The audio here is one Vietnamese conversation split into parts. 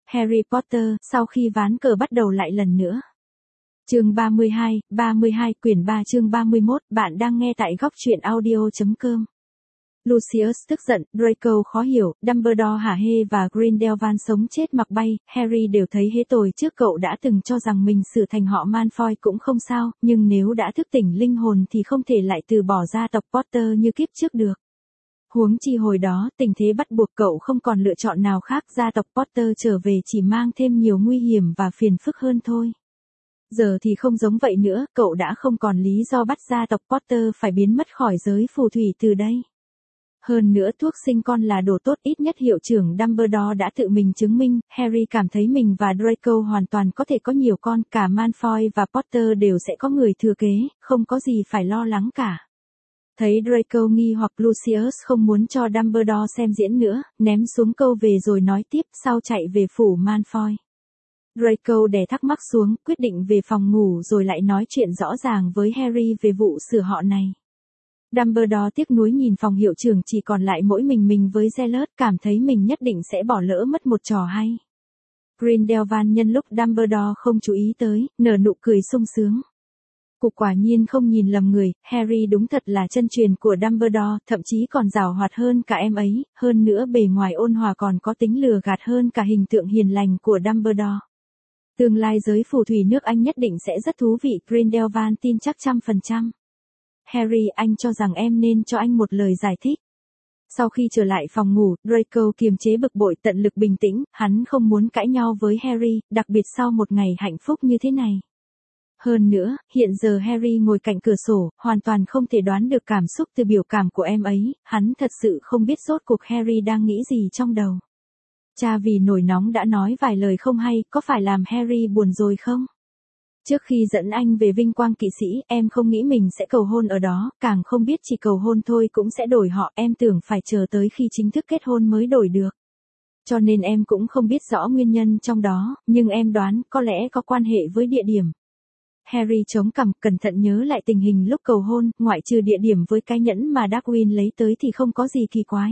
Harry Potter, sau khi ván cờ bắt đầu lại lần nữa. Chương 32, quyển 3 chương 31, bạn đang nghe tại góc truyện audio.com. Lucius tức giận, Draco khó hiểu, Dumbledore hả hê và Grindelwald sống chết mặc bay, Harry đều thấy hế tồi trước cậu đã từng cho rằng mình sửa thành họ Malfoy cũng không sao, nhưng nếu đã thức tỉnh linh hồn thì không thể lại từ bỏ gia tộc Potter như kiếp trước được. Huống chi hồi đó, tình thế bắt buộc cậu không còn lựa chọn nào khác, gia tộc Potter trở về chỉ mang thêm nhiều nguy hiểm và phiền phức hơn thôi. Giờ thì không giống vậy nữa, cậu đã không còn lý do bắt gia tộc Potter phải biến mất khỏi giới phù thủy từ đây. Hơn nữa thuốc sinh con là đồ tốt, ít nhất hiệu trưởng Dumbledore đã tự mình chứng minh, Harry cảm thấy mình và Draco hoàn toàn có thể có nhiều con, cả Malfoy và Potter đều sẽ có người thừa kế, không có gì phải lo lắng cả. Thấy Draco nghi hoặc, Lucius không muốn cho Dumbledore xem diễn nữa, ném xuống câu về rồi nói tiếp, sau chạy về phủ Malfoy. Draco đè thắc mắc xuống, quyết định về phòng ngủ rồi lại nói chuyện rõ ràng với Harry về vụ sửa họ này. Dumbledore tiếc nuối nhìn phòng hiệu trưởng chỉ còn lại mỗi mình với Zealot, cảm thấy mình nhất định sẽ bỏ lỡ mất một trò hay. Grindelwald nhân lúc Dumbledore không chú ý tới, nở nụ cười sung sướng. Cục quả nhiên không nhìn lầm người, Harry đúng thật là chân truyền của Dumbledore, thậm chí còn giàu hoạt hơn cả em ấy, hơn nữa bề ngoài ôn hòa còn có tính lừa gạt hơn cả hình tượng hiền lành của Dumbledore. Tương lai giới phù thủy nước Anh nhất định sẽ rất thú vị, Grindelwald tin chắc 100%. Harry, anh cho rằng em nên cho anh một lời giải thích. Sau khi trở lại phòng ngủ, Draco kiềm chế bực bội, tận lực bình tĩnh, hắn không muốn cãi nhau với Harry, đặc biệt sau một ngày hạnh phúc như thế này. Hơn nữa, hiện giờ Harry ngồi cạnh cửa sổ, hoàn toàn không thể đoán được cảm xúc từ biểu cảm của em ấy, hắn thật sự không biết rốt cuộc Harry đang nghĩ gì trong đầu. Cha vì nổi nóng đã nói vài lời không hay, có phải làm Harry buồn rồi không? Trước khi dẫn anh về vinh quang kỵ sĩ, em không nghĩ mình sẽ cầu hôn ở đó, càng không biết chỉ cầu hôn thôi cũng sẽ đổi họ, em tưởng phải chờ tới khi chính thức kết hôn mới đổi được. Cho nên em cũng không biết rõ nguyên nhân trong đó, nhưng em đoán có lẽ có quan hệ với địa điểm. Harry chống cằm, cẩn thận nhớ lại tình hình lúc cầu hôn, ngoại trừ địa điểm với cái nhẫn mà Darwin lấy tới thì không có gì kỳ quái.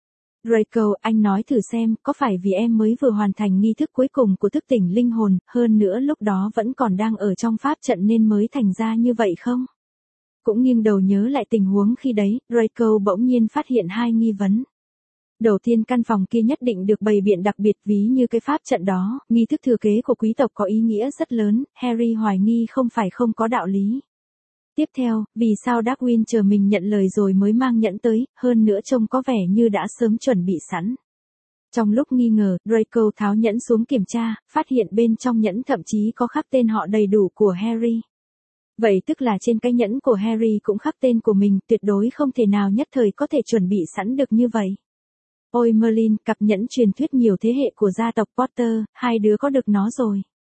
Draco, anh nói thử xem, có phải vì em mới vừa hoàn thành nghi thức cuối cùng của thức tỉnh linh hồn, hơn nữa lúc đó vẫn còn đang ở trong pháp trận nên mới thành ra như vậy không? Cũng nghiêng đầu nhớ lại tình huống khi đấy, Draco bỗng nhiên phát hiện hai nghi vấn. Đầu tiên, căn phòng kia nhất định được bày biện đặc biệt, ví như cái pháp trận đó, nghi thức thừa kế của quý tộc có ý nghĩa rất lớn, Harry hoài nghi không phải không có đạo lý. Tiếp theo, vì sao Darwin chờ mình nhận lời rồi mới mang nhẫn tới, hơn nữa trông có vẻ như đã sớm chuẩn bị sẵn. Trong lúc nghi ngờ, Draco tháo nhẫn xuống kiểm tra, phát hiện bên trong nhẫn thậm chí có khắc tên họ đầy đủ của Harry. Vậy tức là trên cái nhẫn của Harry cũng khắc tên của mình, tuyệt đối không thể nào nhất thời có thể chuẩn bị sẵn được như vậy. Ôi Merlin, cặp nhẫn truyền thuyết nhiều thế hệ của gia tộc Potter, hai đứa có được nó rồi.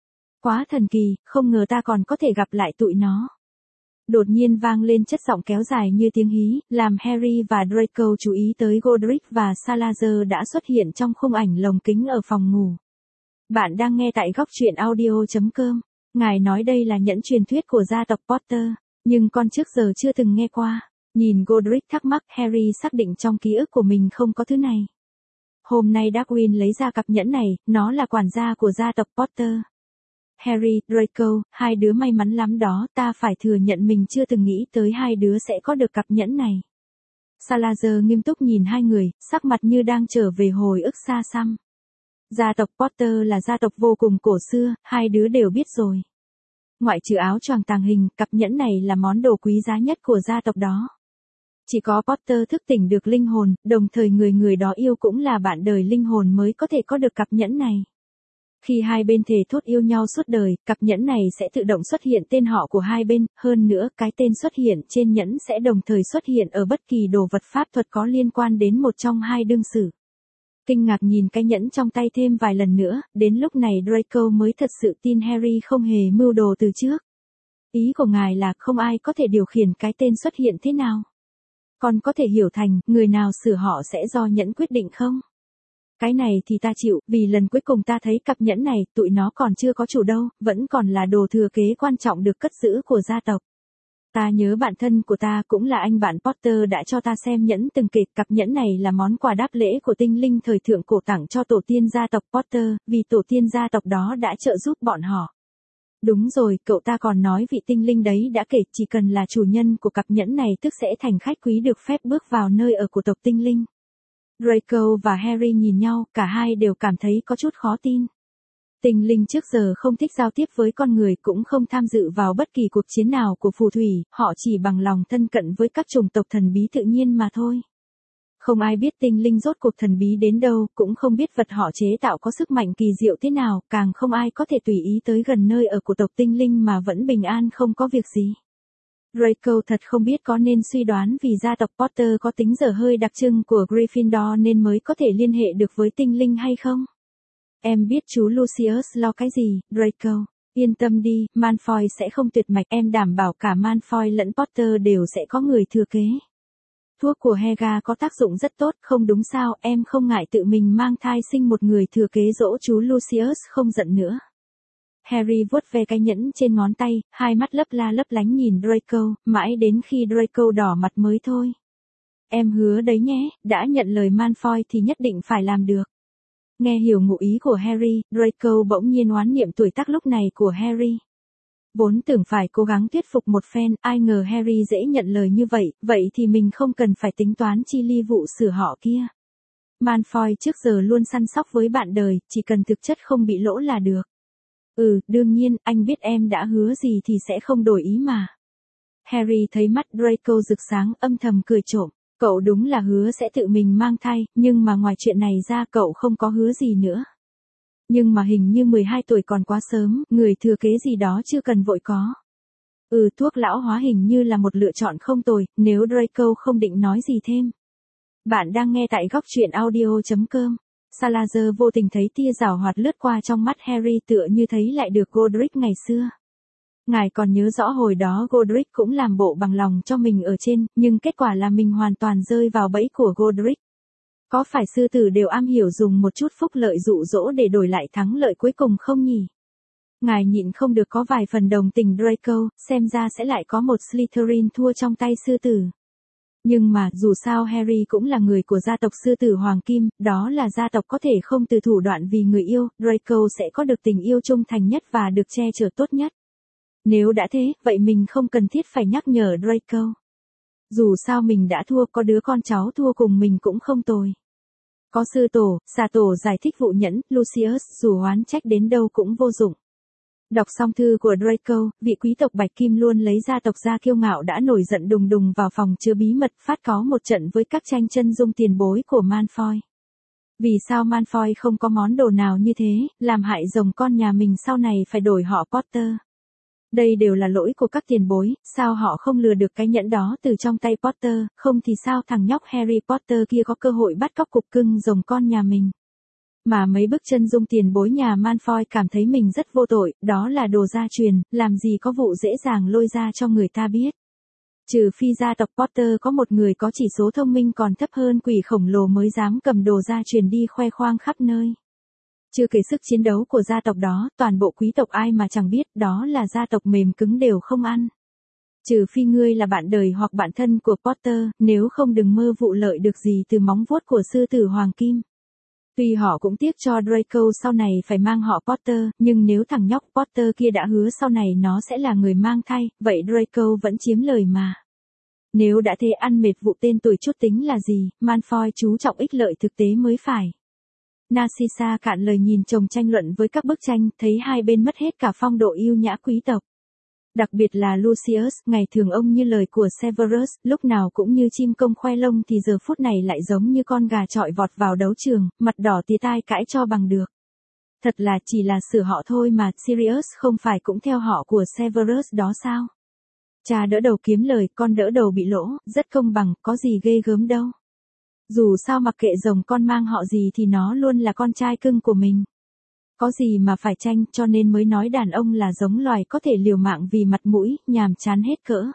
Quá thần kỳ, không ngờ ta còn có thể gặp lại tụi nó. Đột nhiên vang lên chất giọng kéo dài như tiếng hí, làm Harry và Draco chú ý tới Godric và Salazar đã xuất hiện trong khung ảnh lồng kính ở phòng ngủ. Bạn đang nghe tại góc truyện audio.com. Ngài nói đây là nhẫn truyền thuyết của gia tộc Potter, nhưng con trước giờ chưa từng nghe qua. Nhìn Godric thắc mắc, Harry xác định trong ký ức của mình không có thứ này. Hôm nay Darwin lấy ra cặp nhẫn này, nó là quản gia của gia tộc Potter. Harry, Draco, hai đứa may mắn lắm đó, ta phải thừa nhận mình chưa từng nghĩ tới hai đứa sẽ có được cặp nhẫn này. Salazar nghiêm túc nhìn hai người, sắc mặt như đang trở về hồi ức xa xăm. Gia tộc Potter là gia tộc vô cùng cổ xưa, hai đứa đều biết rồi. Ngoại trừ áo choàng tàng hình, cặp nhẫn này là món đồ quý giá nhất của gia tộc đó. Chỉ có Potter thức tỉnh được linh hồn, đồng thời người đó yêu cũng là bạn đời linh hồn mới có thể có được cặp nhẫn này. Khi hai bên thề thốt yêu nhau suốt đời, cặp nhẫn này sẽ tự động xuất hiện tên họ của hai bên, hơn nữa cái tên xuất hiện trên nhẫn sẽ đồng thời xuất hiện ở bất kỳ đồ vật pháp thuật có liên quan đến một trong hai đương sự. Kinh ngạc nhìn cái nhẫn trong tay thêm vài lần nữa, đến lúc này Draco mới thật sự tin Harry không hề mưu đồ từ trước. Ý của ngài là không ai có thể điều khiển cái tên xuất hiện thế nào? Còn có thể hiểu thành, người nào sửa họ sẽ do nhẫn quyết định không? Cái này thì ta chịu, vì lần cuối cùng ta thấy cặp nhẫn này, tụi nó còn chưa có chủ đâu, vẫn còn là đồ thừa kế quan trọng được cất giữ của gia tộc. Ta nhớ bạn thân của ta cũng là anh bạn Potter đã cho ta xem nhẫn từng kể cặp nhẫn này là món quà đáp lễ của tinh linh thời thượng cổ tặng cho tổ tiên gia tộc Potter, vì tổ tiên gia tộc đó đã trợ giúp bọn họ. Đúng rồi, cậu ta còn nói vị tinh linh đấy đã kể chỉ cần là chủ nhân của cặp nhẫn này tức sẽ thành khách quý được phép bước vào nơi ở của tộc tinh linh. Draco và Harry nhìn nhau, cả hai đều cảm thấy có chút khó tin. Tinh linh trước giờ không thích giao tiếp với con người cũng không tham dự vào bất kỳ cuộc chiến nào của phù thủy, họ chỉ bằng lòng thân cận với các chủng tộc thần bí tự nhiên mà thôi. Không ai biết tinh linh rốt cuộc thần bí đến đâu, cũng không biết vật họ chế tạo có sức mạnh kỳ diệu thế nào, càng không ai có thể tùy ý tới gần nơi ở của tộc tinh linh mà vẫn bình an không có việc gì. Draco thật không biết có nên suy đoán vì gia tộc Potter có tính dở hơi đặc trưng của Gryffindor nên mới có thể liên hệ được với tinh linh hay không? Em biết chú Lucius lo cái gì, Draco. Yên tâm đi, Malfoy sẽ không tuyệt mạch, em đảm bảo cả Malfoy lẫn Potter đều sẽ có người thừa kế. Thuốc của Helga có tác dụng rất tốt, không đúng sao, em không ngại tự mình mang thai sinh một người thừa kế dỗ chú Lucius không giận nữa. Harry vuốt ve cái nhẫn trên ngón tay, hai mắt lấp la lấp lánh nhìn Draco, mãi đến khi Draco đỏ mặt mới thôi. Em hứa đấy nhé, đã nhận lời Malfoy thì nhất định phải làm được. Nghe hiểu ngụ ý của Harry, Draco bỗng nhiên oán niệm tuổi tác lúc này của Harry. Vốn tưởng phải cố gắng thuyết phục một phen, ai ngờ Harry dễ nhận lời như vậy, vậy thì mình không cần phải tính toán chi ly vụ sửa họ kia. Malfoy trước giờ luôn săn sóc với bạn đời, chỉ cần thực chất không bị lỗ là được. Đương nhiên, anh biết em đã hứa gì thì sẽ không đổi ý mà. Harry thấy mắt Draco rực sáng, âm thầm cười trộm. Cậu đúng là hứa sẽ tự mình mang thai, nhưng mà ngoài chuyện này ra cậu không có hứa gì nữa. Nhưng mà hình như 12 tuổi còn quá sớm, người thừa kế gì đó chưa cần vội có. Thuốc lão hóa hình như là một lựa chọn không tồi, nếu Draco không định nói gì thêm. Bạn đang nghe tại góc truyện audio.com. Salazar vô tình thấy tia giảo hoạt lướt qua trong mắt Harry tựa như thấy lại được Godric ngày xưa. Ngài còn nhớ rõ hồi đó Godric cũng làm bộ bằng lòng cho mình ở trên, nhưng kết quả là mình hoàn toàn rơi vào bẫy của Godric. Có phải sư tử đều am hiểu dùng một chút phúc lợi dụ dỗ để đổi lại thắng lợi cuối cùng không nhỉ? Ngài nhịn không được có vài phần đồng tình Draco, xem ra sẽ lại có một Slytherin thua trong tay sư tử. Nhưng mà, dù sao Harry cũng là người của gia tộc sư tử Hoàng Kim, đó là gia tộc có thể không từ thủ đoạn vì người yêu, Draco sẽ có được tình yêu trung thành nhất và được che chở tốt nhất. Nếu đã thế, vậy mình không cần thiết phải nhắc nhở Draco. Dù sao mình đã thua, có đứa con cháu thua cùng mình cũng không tồi. Có sư tổ, xà tổ giải thích vụ nhẫn, Lucius dù oán trách đến đâu cũng vô dụng. Đọc xong thư của Draco, vị quý tộc Bạch Kim luôn lấy gia tộc ra kiêu ngạo đã nổi giận đùng đùng vào phòng chứa bí mật phát có một trận với các tranh chân dung tiền bối của Malfoy. Vì sao Malfoy không có món đồ nào như thế, làm hại rồng con nhà mình sau này phải đổi họ Potter. Đây đều là lỗi của các tiền bối, sao họ không lừa được cái nhẫn đó từ trong tay Potter, không thì sao thằng nhóc Harry Potter kia có cơ hội bắt cóc cục cưng rồng con nhà mình. Mà mấy bức chân dung tiền bối nhà Malfoy cảm thấy mình rất vô tội, đó là đồ gia truyền, làm gì có vụ dễ dàng lôi ra cho người ta biết. Trừ phi gia tộc Potter có một người có chỉ số thông minh còn thấp hơn quỷ khổng lồ mới dám cầm đồ gia truyền đi khoe khoang khắp nơi. Chưa kể sức chiến đấu của gia tộc đó, toàn bộ quý tộc ai mà chẳng biết, đó là gia tộc mềm cứng đều không ăn. Trừ phi ngươi là bạn đời hoặc bạn thân của Potter, nếu không đừng mơ vụ lợi được gì từ móng vuốt của sư tử Hoàng Kim. Tuy họ cũng tiếc cho Draco sau này phải mang họ Potter, nhưng nếu thằng nhóc Potter kia đã hứa sau này nó sẽ là người mang thai, vậy Draco vẫn chiếm lời mà. Nếu đã thế ăn mệt vụ tên tuổi chút tính là gì, Malfoy chú trọng ích lợi thực tế mới phải. Narcissa cạn lời nhìn chồng tranh luận với các bức tranh, thấy hai bên mất hết cả phong độ yêu nhã quý tộc. Đặc biệt là Lucius, ngày thường ông như lời của Severus, lúc nào cũng như chim công khoe lông thì giờ phút này lại giống như con gà chọi vọt vào đấu trường, mặt đỏ tía tai cãi cho bằng được. Thật là chỉ là sửa họ thôi mà, Sirius không phải cũng theo họ của Severus đó sao? Cha đỡ đầu kiếm lời, con đỡ đầu bị lỗ, rất công bằng, có gì ghê gớm đâu. Dù sao mặc kệ rồng con mang họ gì thì nó luôn là con trai cưng của mình. Có gì mà phải tranh, cho nên mới nói đàn ông là giống loài có thể liều mạng vì mặt mũi, nhàm chán hết cỡ.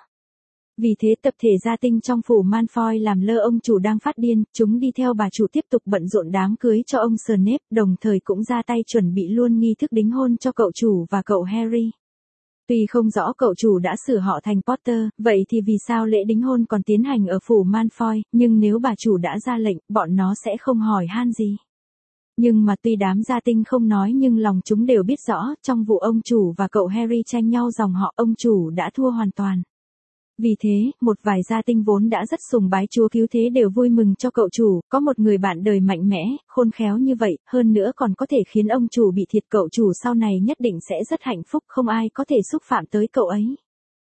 Vì thế tập thể gia tinh trong phủ Malfoy làm lơ ông chủ đang phát điên, chúng đi theo bà chủ tiếp tục bận rộn đám cưới cho ông Snape, đồng thời cũng ra tay chuẩn bị luôn nghi thức đính hôn cho cậu chủ và cậu Harry. Tuy không rõ cậu chủ đã sửa họ thành Potter, vậy thì vì sao lễ đính hôn còn tiến hành ở phủ Malfoy, nhưng nếu bà chủ đã ra lệnh, bọn nó sẽ không hỏi han gì. Nhưng mà tuy đám gia tinh không nói nhưng lòng chúng đều biết rõ, trong vụ ông chủ và cậu Harry tranh nhau dòng họ, ông chủ đã thua hoàn toàn. Vì thế, một vài gia tinh vốn đã rất sùng bái chúa cứu thế đều vui mừng cho cậu chủ, có một người bạn đời mạnh mẽ, khôn khéo như vậy, hơn nữa còn có thể khiến ông chủ bị thiệt, cậu chủ sau này nhất định sẽ rất hạnh phúc, không ai có thể xúc phạm tới cậu ấy.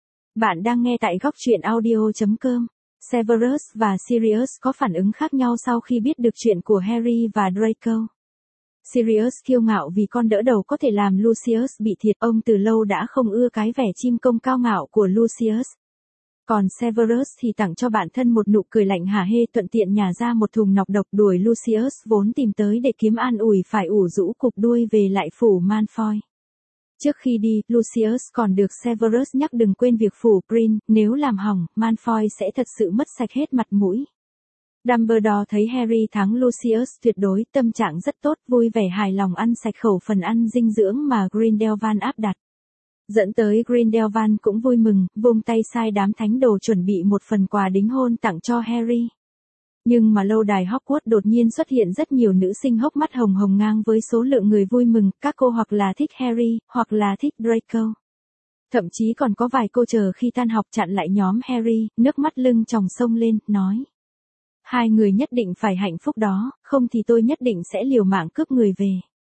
Bạn đang nghe tại góc truyện audio.com. Severus và Sirius có phản ứng khác nhau sau khi biết được chuyện của Harry và Draco. Sirius kiêu ngạo vì con đỡ đầu có thể làm Lucius bị thiệt, ông từ lâu đã không ưa cái vẻ chim công cao ngạo của Lucius. Còn Severus thì tặng cho bản thân một nụ cười lạnh hả hê, thuận tiện nhả ra một thùng nọc độc đuổi Lucius vốn tìm tới để kiếm an ủi phải ủ rũ cục đuôi về lại phủ Malfoy. Trước khi đi, Lucius còn được Severus nhắc đừng quên việc phủ Prin, nếu làm hỏng, Malfoy sẽ thật sự mất sạch hết mặt mũi. Dumbledore thấy Harry thắng Lucius tuyệt đối, tâm trạng rất tốt, vui vẻ hài lòng ăn sạch khẩu phần ăn dinh dưỡng mà Grindelwald áp đặt. Dẫn tới Grindelwald cũng vui mừng, vung tay sai đám thánh đồ chuẩn bị một phần quà đính hôn tặng cho Harry. Nhưng mà lâu đài Hogwarts đột nhiên xuất hiện rất nhiều nữ sinh hốc mắt hồng hồng ngang với số lượng người vui mừng, các cô hoặc là thích Harry, hoặc là thích Draco. Thậm chí còn có vài cô chờ khi tan học chặn lại nhóm Harry, nước mắt lưng tròng sông lên, nói. Hai người nhất định phải hạnh phúc đó, không thì tôi nhất định sẽ liều mạng cướp người về.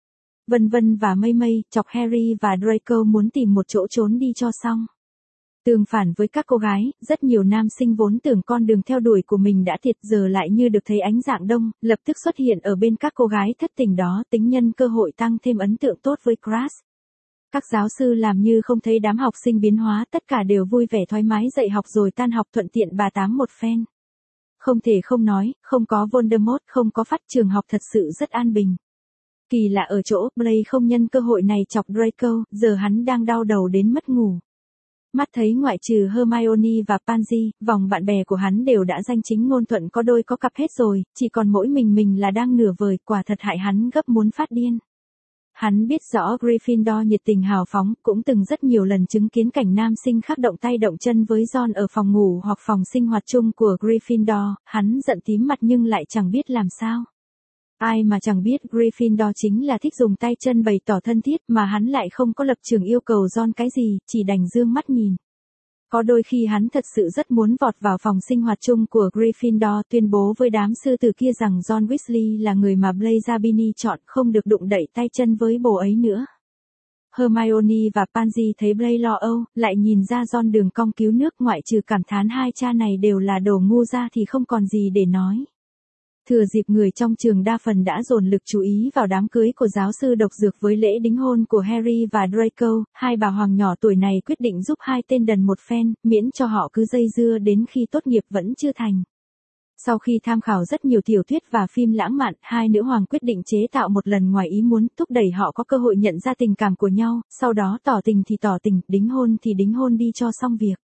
Vân Vân và Mây Mây, chọc Harry và Draco muốn tìm một chỗ trốn đi cho xong. Tương phản với các cô gái, rất nhiều nam sinh vốn tưởng con đường theo đuổi của mình đã thiệt giờ lại như được thấy ánh dạng đông, lập tức xuất hiện ở bên các cô gái thất tình đó, tính nhân cơ hội tăng thêm ấn tượng tốt với Crush. Các giáo sư làm như không thấy đám học sinh biến hóa, tất cả đều vui vẻ thoải mái dạy học rồi tan học thuận tiện bà tám một phen. Không thể không nói, không có Voldemort, không có phát, trường học thật sự rất an bình. Kỳ lạ ở chỗ, Blaise không nhân cơ hội này chọc Draco, giờ hắn đang đau đầu đến mất ngủ. Mắt thấy ngoại trừ Hermione và Pansy, vòng bạn bè của hắn đều đã danh chính ngôn thuận có đôi có cặp hết rồi, chỉ còn mỗi mình là đang nửa vời, quả thật hại hắn gấp muốn phát điên. Hắn biết rõ Gryffindor nhiệt tình hào phóng, cũng từng rất nhiều lần chứng kiến cảnh nam sinh khác động tay động chân với Ron ở phòng ngủ hoặc phòng sinh hoạt chung của Gryffindor, hắn giận tím mặt nhưng lại chẳng biết làm sao. Ai mà chẳng biết Gryffindor chính là thích dùng tay chân bày tỏ thân thiết, mà hắn lại không có lập trường yêu cầu Ron cái gì, chỉ đành dương mắt nhìn. Có đôi khi hắn thật sự rất muốn vọt vào phòng sinh hoạt chung của Gryffindor tuyên bố với đám sư tử kia rằng Ron Weasley là người mà Blaise Zabini chọn, không được đụng đẩy tay chân với bồ ấy nữa. Hermione và Pansy thấy Blaise lo âu, lại nhìn ra Ron đường cong cứu nước, ngoại trừ cảm thán hai cha này đều là đồ ngu ra thì không còn gì để nói. Thừa dịp người trong trường đa phần đã dồn lực chú ý vào đám cưới của giáo sư độc dược với lễ đính hôn của Harry và Draco, hai bà hoàng nhỏ tuổi này quyết định giúp hai tên đần một phen, miễn cho họ cứ dây dưa đến khi tốt nghiệp vẫn chưa thành. Sau khi tham khảo rất nhiều tiểu thuyết và phim lãng mạn, hai nữ hoàng quyết định chế tạo một lần ngoài ý muốn, thúc đẩy họ có cơ hội nhận ra tình cảm của nhau, sau đó tỏ tình thì tỏ tình, đính hôn thì đính hôn đi cho xong việc.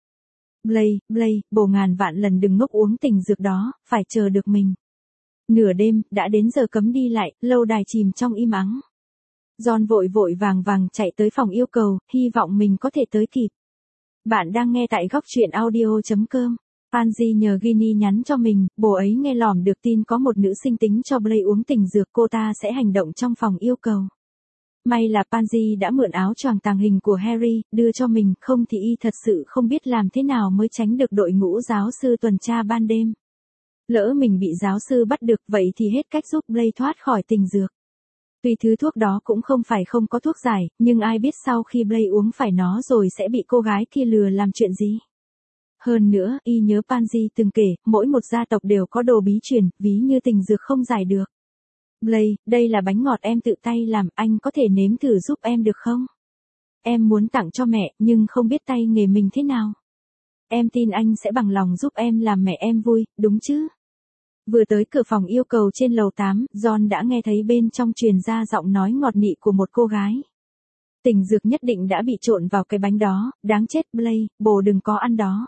Blaise, bồ ngàn vạn lần đừng ngốc uống tình dược đó, phải chờ được mình. Nửa đêm, đã đến giờ cấm đi lại, lâu đài chìm trong im ắng. Ron vội vội vàng vàng chạy tới phòng yêu cầu, hy vọng mình có thể tới kịp. Bạn đang nghe tại góc truyện audio.com. Pansy nhờ Ginny nhắn cho mình, bồ ấy nghe lỏm được tin có một nữ sinh tính cho Blaise uống tình dược, cô ta sẽ hành động trong phòng yêu cầu. May là Pansy đã mượn áo choàng tàng hình của Harry, đưa cho mình, không thì y thật sự không biết làm thế nào mới tránh được đội ngũ giáo sư tuần tra ban đêm. Lỡ mình bị giáo sư bắt được, vậy thì hết cách giúp Blaise thoát khỏi tình dược. Tuy thứ thuốc đó cũng không phải không có thuốc giải, nhưng ai biết sau khi Blaise uống phải nó rồi sẽ bị cô gái kia lừa làm chuyện gì. Hơn nữa, y nhớ Pansy từng kể, mỗi một gia tộc đều có đồ bí truyền, ví như tình dược không giải được. Blaise, đây là bánh ngọt em tự tay làm, anh có thể nếm thử giúp em được không? Em muốn tặng cho mẹ, nhưng không biết tay nghề mình thế nào. Em tin anh sẽ bằng lòng giúp em làm mẹ em vui, đúng chứ? Vừa tới cửa phòng yêu cầu trên lầu 8, Ron đã nghe thấy bên trong truyền ra giọng nói ngọt nị của một cô gái. Tình dược nhất định đã bị trộn vào cái bánh đó, đáng chết Blaise, bồ đừng có ăn đó.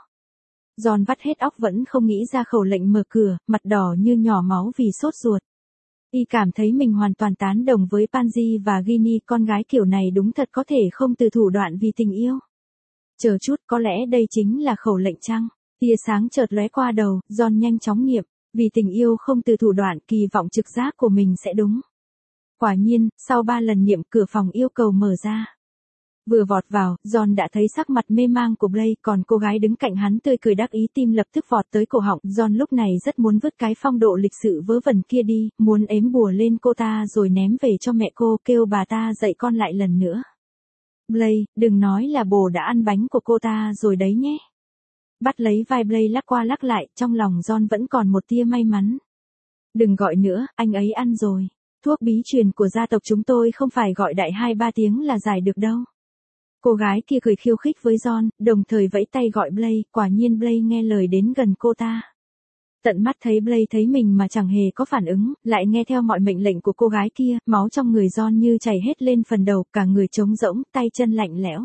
Ron vắt hết óc vẫn không nghĩ ra khẩu lệnh mở cửa, mặt đỏ như nhỏ máu vì sốt ruột. Y cảm thấy mình hoàn toàn tán đồng với Pansy và Ginny, con gái kiểu này đúng thật có thể không từ thủ đoạn vì tình yêu. Chờ chút, có lẽ đây chính là khẩu lệnh chăng? Tia sáng chợt lóe qua đầu, John nhanh chóng niệm, vì tình yêu không từ thủ đoạn, kỳ vọng trực giác của mình sẽ đúng. Quả nhiên, sau 3 lần niệm, cửa phòng yêu cầu mở ra. Vừa vọt vào, John đã thấy sắc mặt mê mang của Blaze, còn cô gái đứng cạnh hắn tươi cười đắc ý, tim lập tức vọt tới cổ họng. John lúc này rất muốn vứt cái phong độ lịch sự vớ vẩn kia đi, muốn ếm bùa lên cô ta rồi ném về cho mẹ cô, kêu bà ta dạy con lại lần nữa. Blaze, đừng nói là bồ đã ăn bánh của cô ta rồi đấy nhé. Bắt lấy vai Blaze lắc qua lắc lại, trong lòng John vẫn còn một tia may mắn. Đừng gọi nữa, anh ấy ăn rồi. Thuốc bí truyền của gia tộc chúng tôi không phải gọi đại 2-3 tiếng là giải được đâu. Cô gái kia cười khiêu khích với John, đồng thời vẫy tay gọi Blaze, quả nhiên Blaze nghe lời đến gần cô ta. Tận mắt thấy Blaze thấy mình mà chẳng hề có phản ứng, lại nghe theo mọi mệnh lệnh của cô gái kia, máu trong người John như chảy hết lên phần đầu, cả người trống rỗng, tay chân lạnh lẽo.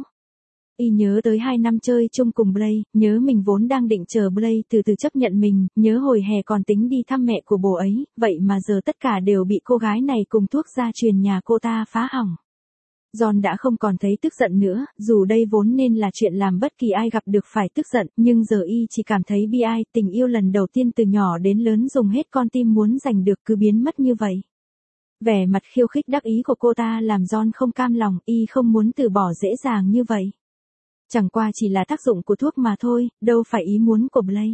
Y nhớ tới 2 năm chơi chung cùng Blaze, nhớ mình vốn đang định chờ Blaze từ từ chấp nhận mình, nhớ hồi hè còn tính đi thăm mẹ của bồ ấy, vậy mà giờ tất cả đều bị cô gái này cùng thuốc gia truyền nhà cô ta phá hỏng. John đã không còn thấy tức giận nữa, dù đây vốn nên là chuyện làm bất kỳ ai gặp được phải tức giận, nhưng giờ y chỉ cảm thấy bi ai, tình yêu lần đầu tiên từ nhỏ đến lớn dùng hết con tim muốn giành được cứ biến mất như vậy. Vẻ mặt khiêu khích đắc ý của cô ta làm John không cam lòng, y không muốn từ bỏ dễ dàng như vậy. Chẳng qua chỉ là tác dụng của thuốc mà thôi, đâu phải ý muốn của Blaze.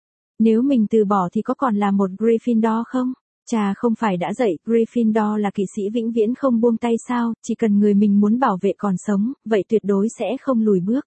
Nếu mình từ bỏ thì có còn là một Gryffindor không? Cha không phải đã dạy, Gryffindor là kỵ sĩ vĩnh viễn không buông tay sao, chỉ cần người mình muốn bảo vệ còn sống, vậy tuyệt đối sẽ không lùi bước.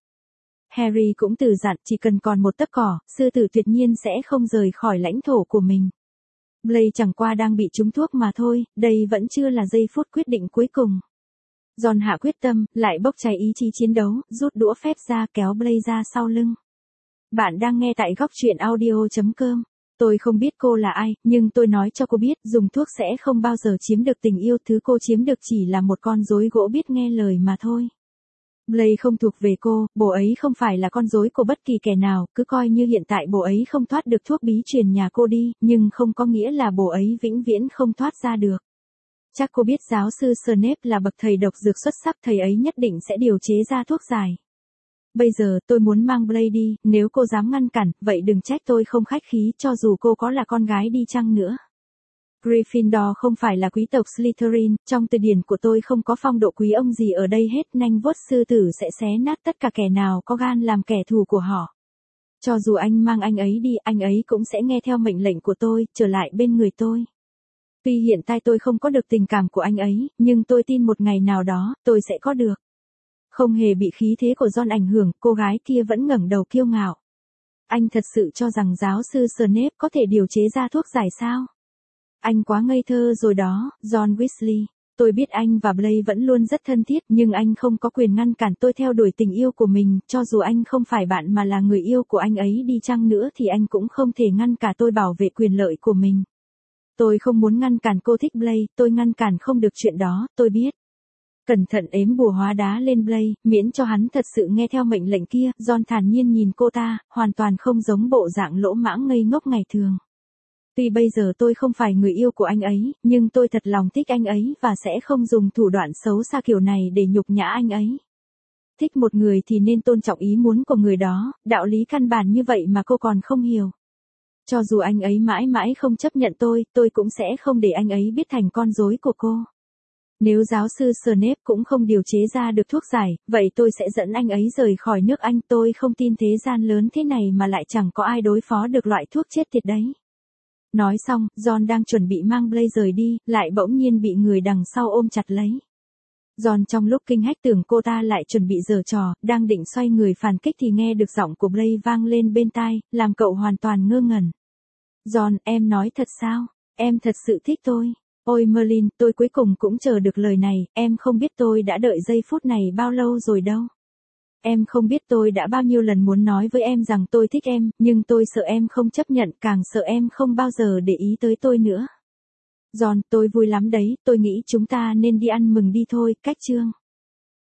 Harry cũng từ dặn, chỉ cần còn một tấc cỏ, sư tử tuyệt nhiên sẽ không rời khỏi lãnh thổ của mình. Blaze chẳng qua đang bị trúng thuốc mà thôi, đây vẫn chưa là giây phút quyết định cuối cùng. John hạ quyết tâm, lại bốc cháy ý chí chiến đấu, rút đũa phép ra kéo Blaze ra sau lưng. Bạn đang nghe tại góc truyện audio.com. Tôi không biết cô là ai, nhưng tôi nói cho cô biết, dùng thuốc sẽ không bao giờ chiếm được tình yêu, thứ cô chiếm được chỉ là một con rối gỗ biết nghe lời mà thôi. Blaze không thuộc về cô, bồ ấy không phải là con rối của bất kỳ kẻ nào, cứ coi như hiện tại bồ ấy không thoát được thuốc bí truyền nhà cô đi, nhưng không có nghĩa là bồ ấy vĩnh viễn không thoát ra được. Chắc cô biết giáo sư Snape là bậc thầy độc dược xuất sắc, thầy ấy nhất định sẽ điều chế ra thuốc giải. Bây giờ tôi muốn mang Blaze đi, nếu cô dám ngăn cản, vậy đừng trách tôi không khách khí, cho dù cô có là con gái đi chăng nữa. Gryffindor không phải là quý tộc Slytherin, trong từ điển của tôi không có phong độ quý ông gì ở đây hết, nanh vuốt sư tử sẽ xé nát tất cả kẻ nào có gan làm kẻ thù của họ. Cho dù anh mang anh ấy đi, anh ấy cũng sẽ nghe theo mệnh lệnh của tôi, trở lại bên người tôi. Tuy hiện tại tôi không có được tình cảm của anh ấy, nhưng tôi tin một ngày nào đó, tôi sẽ có được. Không hề bị khí thế của John ảnh hưởng, cô gái kia vẫn ngẩng đầu kiêu ngạo. Anh thật sự cho rằng giáo sư Snape có thể điều chế ra thuốc giải sao? Anh quá ngây thơ rồi đó, John Weasley. Tôi biết anh và Blaze vẫn luôn rất thân thiết, nhưng anh không có quyền ngăn cản tôi theo đuổi tình yêu của mình, cho dù anh không phải bạn mà là người yêu của anh ấy đi chăng nữa thì anh cũng không thể ngăn cả tôi bảo vệ quyền lợi của mình. Tôi không muốn ngăn cản cô thích Blaze, tôi ngăn cản không được chuyện đó, tôi biết. Cẩn thận ếm bùa hóa đá lên Blaze, miễn cho hắn thật sự nghe theo mệnh lệnh kia, John thản nhiên nhìn cô ta, hoàn toàn không giống bộ dạng lỗ mãng ngây ngốc ngày thường. Tuy bây giờ tôi không phải người yêu của anh ấy, nhưng tôi thật lòng thích anh ấy và sẽ không dùng thủ đoạn xấu xa kiểu này để nhục nhã anh ấy. Thích một người thì nên tôn trọng ý muốn của người đó, đạo lý căn bản như vậy mà cô còn không hiểu. Cho dù anh ấy mãi mãi không chấp nhận tôi cũng sẽ không để anh ấy biết thành con rối của cô. Nếu giáo sư Snape cũng không điều chế ra được thuốc giải, vậy tôi sẽ dẫn anh ấy rời khỏi nước Anh. Tôi không tin thế gian lớn thế này mà lại chẳng có ai đối phó được loại thuốc chết tiệt đấy. Nói xong, John đang chuẩn bị mang Blaze rời đi, lại bỗng nhiên bị người đằng sau ôm chặt lấy. John trong lúc kinh hách tưởng cô ta lại chuẩn bị giở trò, đang định xoay người phản kích thì nghe được giọng của Blaze vang lên bên tai, làm cậu hoàn toàn ngơ ngẩn. John, em nói thật sao? Em thật sự thích tôi. Ôi Merlin, tôi cuối cùng cũng chờ được lời này, em không biết tôi đã đợi giây phút này bao lâu rồi đâu. Em không biết tôi đã bao nhiêu lần muốn nói với em rằng tôi thích em, nhưng tôi sợ em không chấp nhận, càng sợ em không bao giờ để ý tới tôi nữa. John, tôi vui lắm đấy, tôi nghĩ chúng ta nên đi ăn mừng đi thôi, cách chương.